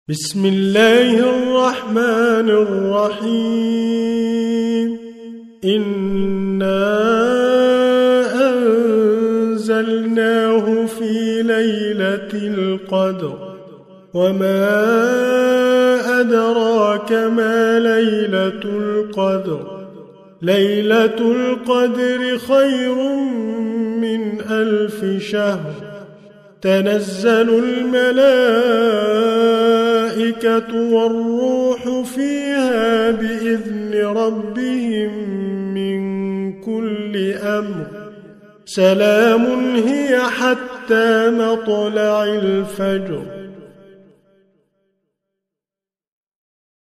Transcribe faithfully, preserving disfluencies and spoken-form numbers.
بسم الله الرحمن الرحيم إنا أنزلناه في ليلة القدر وما أدراك ما ليلة القدر ليلة القدر خير من ألف شهر تنزل الملائكة والروح فيها بإذن ربهم من كل أمر سلام هي حتى مطلع الفجر.